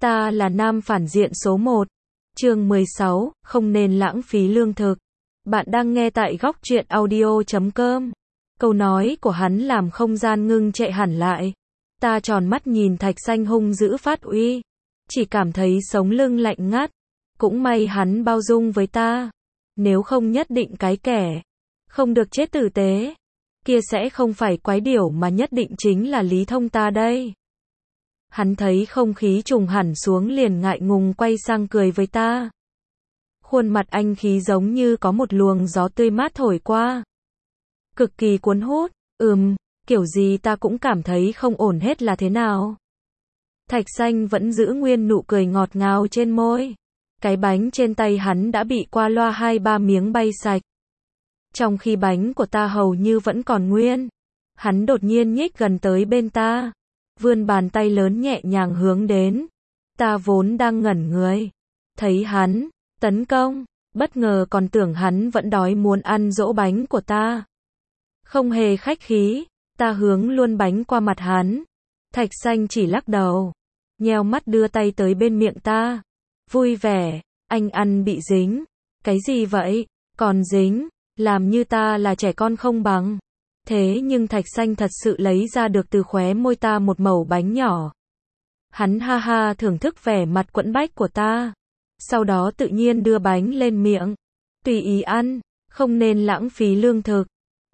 Ta là nam phản diện số 1. Chương 16, không nên lãng phí lương thực. Bạn đang nghe tại góc truyện audio.com. Câu nói của hắn làm không gian ngưng trệ hẳn lại. Ta tròn mắt nhìn Thạch Xanh hung dữ phát uy. Chỉ cảm thấy sống lưng lạnh ngắt. Cũng may hắn bao dung với ta. Nếu không nhất định cái kẻ không được chết tử tế kia sẽ không phải quái điểu mà nhất định chính là Lý Thông ta đây. Hắn thấy không khí trùng hẳn xuống liền ngại ngùng quay sang cười với ta. Khuôn mặt anh khí giống như có một luồng gió tươi mát thổi qua. Cực kỳ cuốn hút, kiểu gì ta cũng cảm thấy không ổn hết là thế nào. Thạch Xanh vẫn giữ nguyên nụ cười ngọt ngào trên môi. Cái bánh trên tay hắn đã bị qua loa 2-3 miếng bay sạch. Trong khi bánh của ta hầu như vẫn còn nguyên. Hắn đột nhiên nhích gần tới bên ta. Vươn bàn tay lớn nhẹ nhàng hướng đến. Ta vốn đang ngẩn người. Thấy hắn tấn công, bất ngờ còn tưởng hắn vẫn đói muốn ăn dỗ bánh của ta. Không hề khách khí, ta hướng luôn bánh qua mặt hắn. Thạch Xanh chỉ lắc đầu, nheo mắt đưa tay tới bên miệng ta. Vui vẻ, anh ăn bị dính. Cái gì vậy? Còn dính, làm như ta là trẻ con không bằng. Thế nhưng Thạch Xanh thật sự lấy ra được từ khóe môi ta một mẩu bánh nhỏ. Hắn ha ha thưởng thức vẻ mặt quẫn bách của ta. Sau đó tự nhiên đưa bánh lên miệng. Tùy ý ăn, không nên lãng phí lương thực.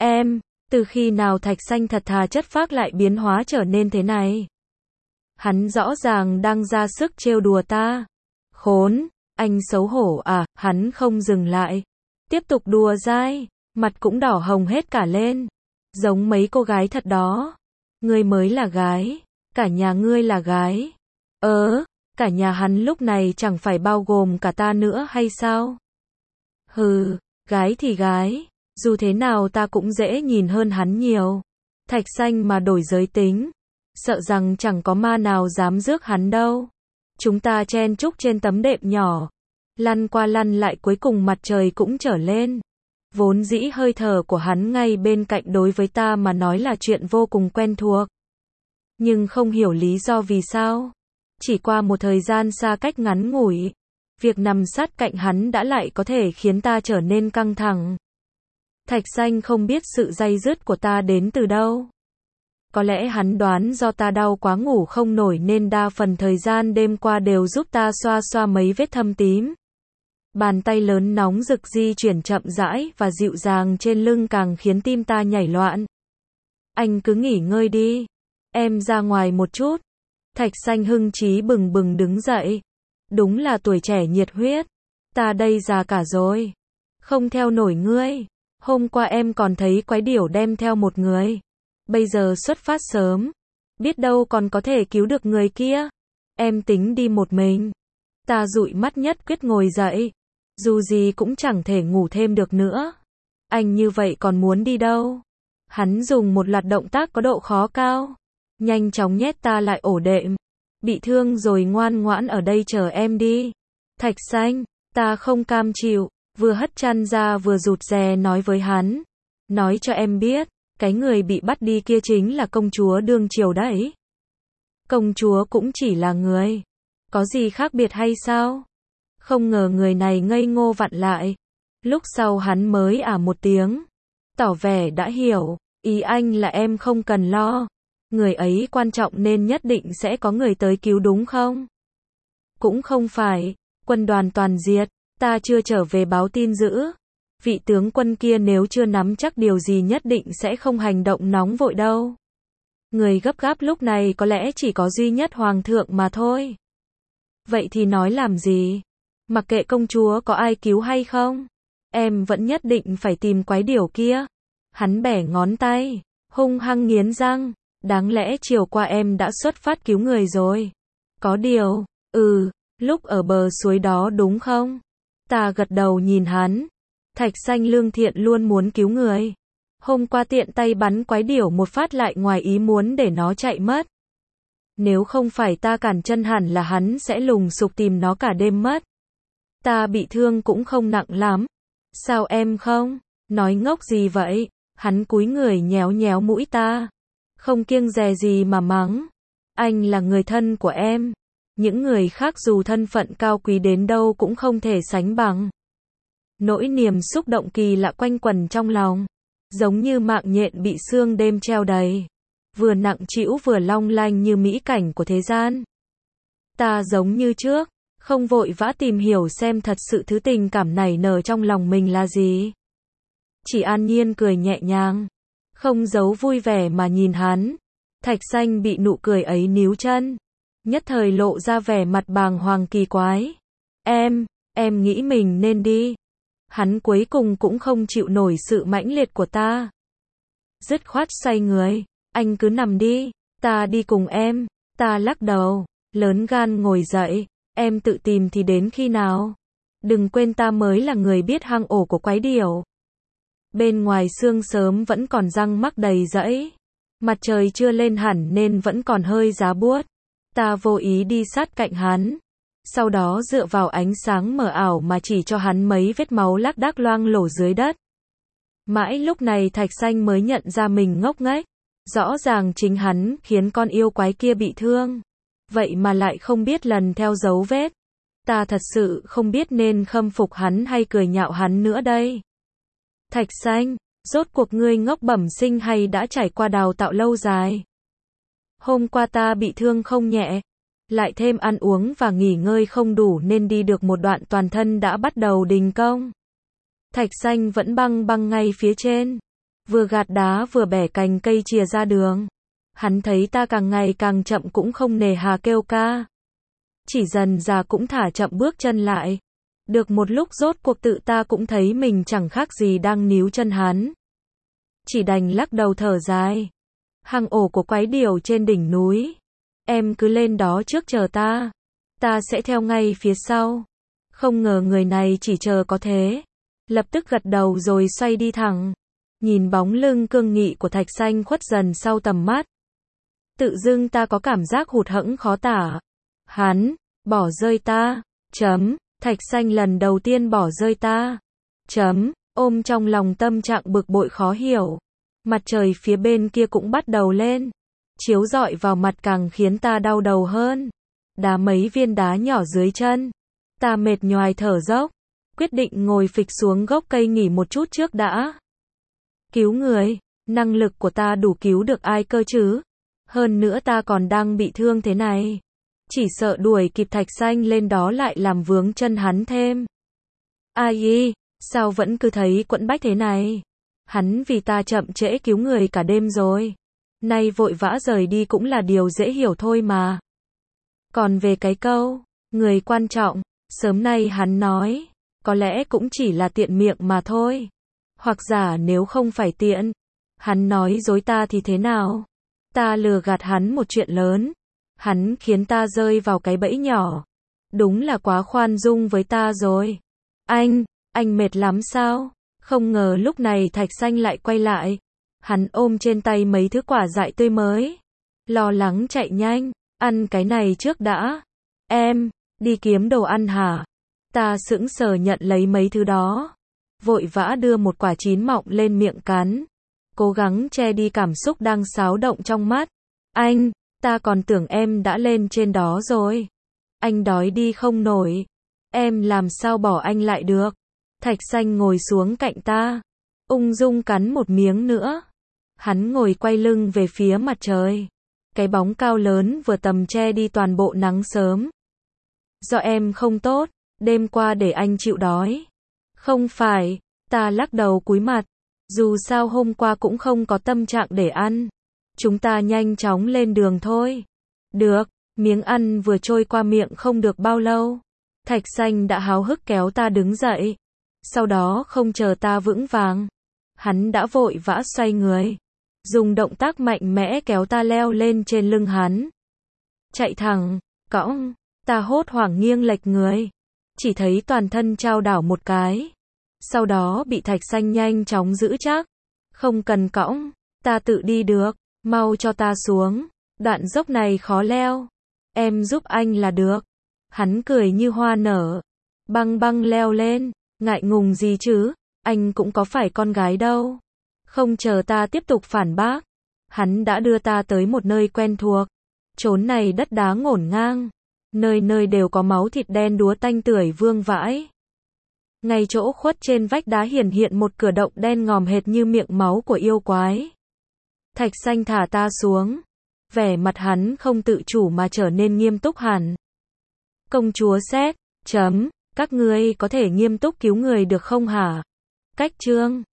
Từ khi nào Thạch Xanh thật thà chất phác lại biến hóa trở nên thế này? Hắn rõ ràng đang ra sức trêu đùa ta. Khốn, anh xấu hổ à? Hắn không dừng lại. Tiếp tục đùa dai, mặt cũng đỏ hồng hết cả lên. Giống mấy cô gái thật đó. Ngươi mới là gái, cả nhà ngươi là gái. Cả nhà hắn lúc này chẳng phải bao gồm cả ta nữa hay sao? Hừ, gái thì gái, dù thế nào ta cũng dễ nhìn hơn hắn nhiều. Thạch Xanh mà đổi giới tính, sợ rằng chẳng có ma nào dám rước hắn đâu. Chúng ta chen chúc trên tấm đệm nhỏ, lăn qua lăn lại cuối cùng mặt trời cũng trở lên. Vốn dĩ hơi thở của hắn ngay bên cạnh đối với ta mà nói là chuyện vô cùng quen thuộc. Nhưng không hiểu lý do vì sao. Chỉ qua một thời gian xa cách ngắn ngủi, việc nằm sát cạnh hắn đã lại có thể khiến ta trở nên căng thẳng. Thạch Xanh không biết sự day dứt của ta đến từ đâu. Có lẽ hắn đoán do ta đau quá ngủ không nổi nên đa phần thời gian đêm qua đều giúp ta xoa xoa mấy vết thâm tím. Bàn tay lớn nóng rực di chuyển chậm rãi và dịu dàng trên lưng càng khiến tim ta nhảy loạn. Anh cứ nghỉ ngơi đi. Em ra ngoài một chút. Thạch Xanh hưng chí bừng bừng đứng dậy. Đúng là tuổi trẻ nhiệt huyết. Ta đây già cả rồi. Không theo nổi ngươi. Hôm qua em còn thấy quái điểu đem theo một người. Bây giờ xuất phát sớm. Biết đâu còn có thể cứu được người kia. Em tính đi một mình. Ta dụi mắt nhất quyết ngồi dậy. Dù gì cũng chẳng thể ngủ thêm được nữa. Anh như vậy còn muốn đi đâu? Hắn dùng một loạt động tác có độ khó cao. Nhanh chóng nhét ta lại ổ đệm. Bị thương rồi ngoan ngoãn ở đây chờ em đi. Thạch Xanh, ta không cam chịu. Vừa hất chăn ra vừa rụt rè nói với hắn. Nói cho em biết, cái người bị bắt đi kia chính là công chúa đương triều đấy. Công chúa cũng chỉ là người. Có gì khác biệt hay sao? Không ngờ người này ngây ngô vặn lại. Lúc sau hắn mới một tiếng. Tỏ vẻ đã hiểu. Ý anh là em không cần lo. Người ấy quan trọng nên nhất định sẽ có người tới cứu đúng không? Cũng không phải. Quân đoàn toàn diệt. Ta chưa trở về báo tin dữ. Vị tướng quân kia nếu chưa nắm chắc điều gì nhất định sẽ không hành động nóng vội đâu. Người gấp gáp lúc này có lẽ chỉ có duy nhất hoàng thượng mà thôi. Vậy thì nói làm gì? Mặc kệ công chúa có ai cứu hay không, em vẫn nhất định phải tìm quái điểu kia. Hắn bẻ ngón tay, hung hăng nghiến răng. Đáng lẽ chiều qua em đã xuất phát cứu người rồi. Có điều, lúc ở bờ suối đó đúng không? Ta gật đầu nhìn hắn. Thạch Xanh lương thiện luôn muốn cứu người. Hôm qua tiện tay bắn quái điểu một phát lại ngoài ý muốn để nó chạy mất. Nếu không phải ta cản chân hẳn là hắn sẽ lùng sục tìm nó cả đêm mất. Ta bị thương cũng không nặng lắm. Sao em không? Nói ngốc gì vậy? Hắn cúi người nhéo nhéo mũi ta. Không kiêng dè gì mà mắng. Anh là người thân của em. Những người khác dù thân phận cao quý đến đâu cũng không thể sánh bằng. Nỗi niềm xúc động kỳ lạ quanh quẩn trong lòng, giống như mạng nhện bị sương đêm treo đầy, vừa nặng trĩu vừa long lanh như mỹ cảnh của thế gian. Ta giống như trước, không vội vã tìm hiểu xem thật sự thứ tình cảm nảy nở trong lòng mình là gì. Chỉ an nhiên cười nhẹ nhàng, không giấu vui vẻ mà nhìn hắn. Thạch Xanh bị nụ cười ấy níu chân, nhất thời lộ ra vẻ mặt bàng hoàng kỳ quái. Em nghĩ mình nên đi. Hắn cuối cùng cũng không chịu nổi sự mãnh liệt của ta. Dứt khoát xoay người, anh cứ nằm đi, ta đi cùng em. Ta lắc đầu, lớn gan ngồi dậy, em tự tìm thì đến khi nào? Đừng quên ta mới là người biết hang ổ của quái điểu. Bên ngoài sương sớm vẫn còn răng mắc đầy rẫy. Mặt trời chưa lên hẳn nên vẫn còn hơi giá buốt. Ta vô ý đi sát cạnh hắn. Sau đó dựa vào ánh sáng mờ ảo mà chỉ cho hắn mấy vết máu lác đác loang lổ dưới đất. Mãi lúc này Thạch Xanh mới nhận ra mình ngốc nghếch. Rõ ràng chính hắn khiến con yêu quái kia bị thương. Vậy mà lại không biết lần theo dấu vết. Ta thật sự không biết nên khâm phục hắn hay cười nhạo hắn nữa đây. Thạch Xanh, rốt cuộc ngươi ngốc bẩm sinh hay đã trải qua đào tạo lâu dài? Hôm qua ta bị thương không nhẹ, lại thêm ăn uống và nghỉ ngơi không đủ nên đi được một đoạn toàn thân đã bắt đầu đình công. Thạch Xanh vẫn băng ngay phía trên, vừa gạt đá vừa bẻ cành cây chìa ra đường. Hắn thấy ta càng ngày càng chậm cũng không nề hà kêu ca. Chỉ dần dà cũng thả chậm bước chân lại. Được một lúc rốt cuộc tự ta cũng thấy mình chẳng khác gì đang níu chân hắn. Chỉ đành lắc đầu thở dài. Hang ổ của quái điểu trên đỉnh núi. Em cứ lên đó trước chờ ta. Ta sẽ theo ngay phía sau. Không ngờ người này chỉ chờ có thế. Lập tức gật đầu rồi xoay đi thẳng. Nhìn bóng lưng cương nghị của Thạch Xanh khuất dần sau tầm mắt. Tự dưng ta có cảm giác hụt hẫng khó tả. Hắn, bỏ rơi ta. Thạch Xanh lần đầu tiên bỏ rơi ta. Ôm trong lòng tâm trạng bực bội khó hiểu. Mặt trời phía bên kia cũng bắt đầu lên. Chiếu rọi vào mặt càng khiến ta đau đầu hơn. Đá mấy viên đá nhỏ dưới chân. Ta mệt nhoài thở dốc. Quyết định ngồi phịch xuống gốc cây nghỉ một chút trước đã. Cứu người, năng lực của ta đủ cứu được ai cơ chứ? Hơn nữa ta còn đang bị thương thế này. Chỉ sợ đuổi kịp Thạch Xanh lên đó lại làm vướng chân hắn thêm. Ai, sao vẫn cứ thấy quẫn bách thế này? Hắn vì ta chậm trễ cứu người cả đêm rồi. Nay vội vã rời đi cũng là điều dễ hiểu thôi mà. Còn về cái câu, người quan trọng, sớm nay hắn nói, có lẽ cũng chỉ là tiện miệng mà thôi. Hoặc giả nếu không phải tiện, hắn nói dối ta thì thế nào? Ta lừa gạt hắn một chuyện lớn. Hắn khiến ta rơi vào cái bẫy nhỏ. Đúng là quá khoan dung với ta rồi. Anh mệt lắm sao? Không ngờ lúc này Thạch Xanh lại quay lại. Hắn ôm trên tay mấy thứ quả dại tươi mới. Lo lắng chạy nhanh, ăn cái này trước đã. Em, đi kiếm đồ ăn hả? Ta sững sờ nhận lấy mấy thứ đó. Vội vã đưa một quả chín mọng lên miệng cắn. Cố gắng che đi cảm xúc đang xáo động trong mắt. Ta còn tưởng em đã lên trên đó rồi. Anh đói đi không nổi. Em làm sao bỏ anh lại được. Thạch Xanh ngồi xuống cạnh ta. Ung dung cắn một miếng nữa. Hắn ngồi quay lưng về phía mặt trời. Cái bóng cao lớn vừa tầm che đi toàn bộ nắng sớm. Do em không tốt, đêm qua để anh chịu đói. Không phải, ta lắc đầu cúi mặt. Dù sao hôm qua cũng không có tâm trạng để ăn. Chúng ta nhanh chóng lên đường thôi. Được, miếng ăn vừa trôi qua miệng không được bao lâu. Thạch Xanh đã háo hức kéo ta đứng dậy. Sau đó không chờ ta vững vàng. Hắn đã vội vã xoay người. Dùng động tác mạnh mẽ kéo ta leo lên trên lưng hắn. Chạy thẳng, cõng, ta hốt hoảng nghiêng lệch người. Chỉ thấy toàn thân chao đảo một cái. Sau đó bị Thạch Xanh nhanh chóng giữ chắc. Không cần cõng, ta tự đi được. Mau cho ta xuống, đoạn dốc này khó leo. Em giúp anh là được. Hắn cười như hoa nở. Băng leo lên, ngại ngùng gì chứ, anh cũng có phải con gái đâu. Không chờ ta tiếp tục phản bác. Hắn đã đưa ta tới một nơi quen thuộc. Chốn này đất đá ngổn ngang. Nơi nơi đều có máu thịt đen đúa tanh tưởi vương vãi. Ngay chỗ khuất trên vách đá hiện một cửa động đen ngòm hệt như miệng máu của yêu quái. Thạch Xanh thả ta xuống. Vẻ mặt hắn không tự chủ mà trở nên nghiêm túc hẳn. Công chúa xét, các ngươi có thể nghiêm túc cứu người được không hả? Cách chương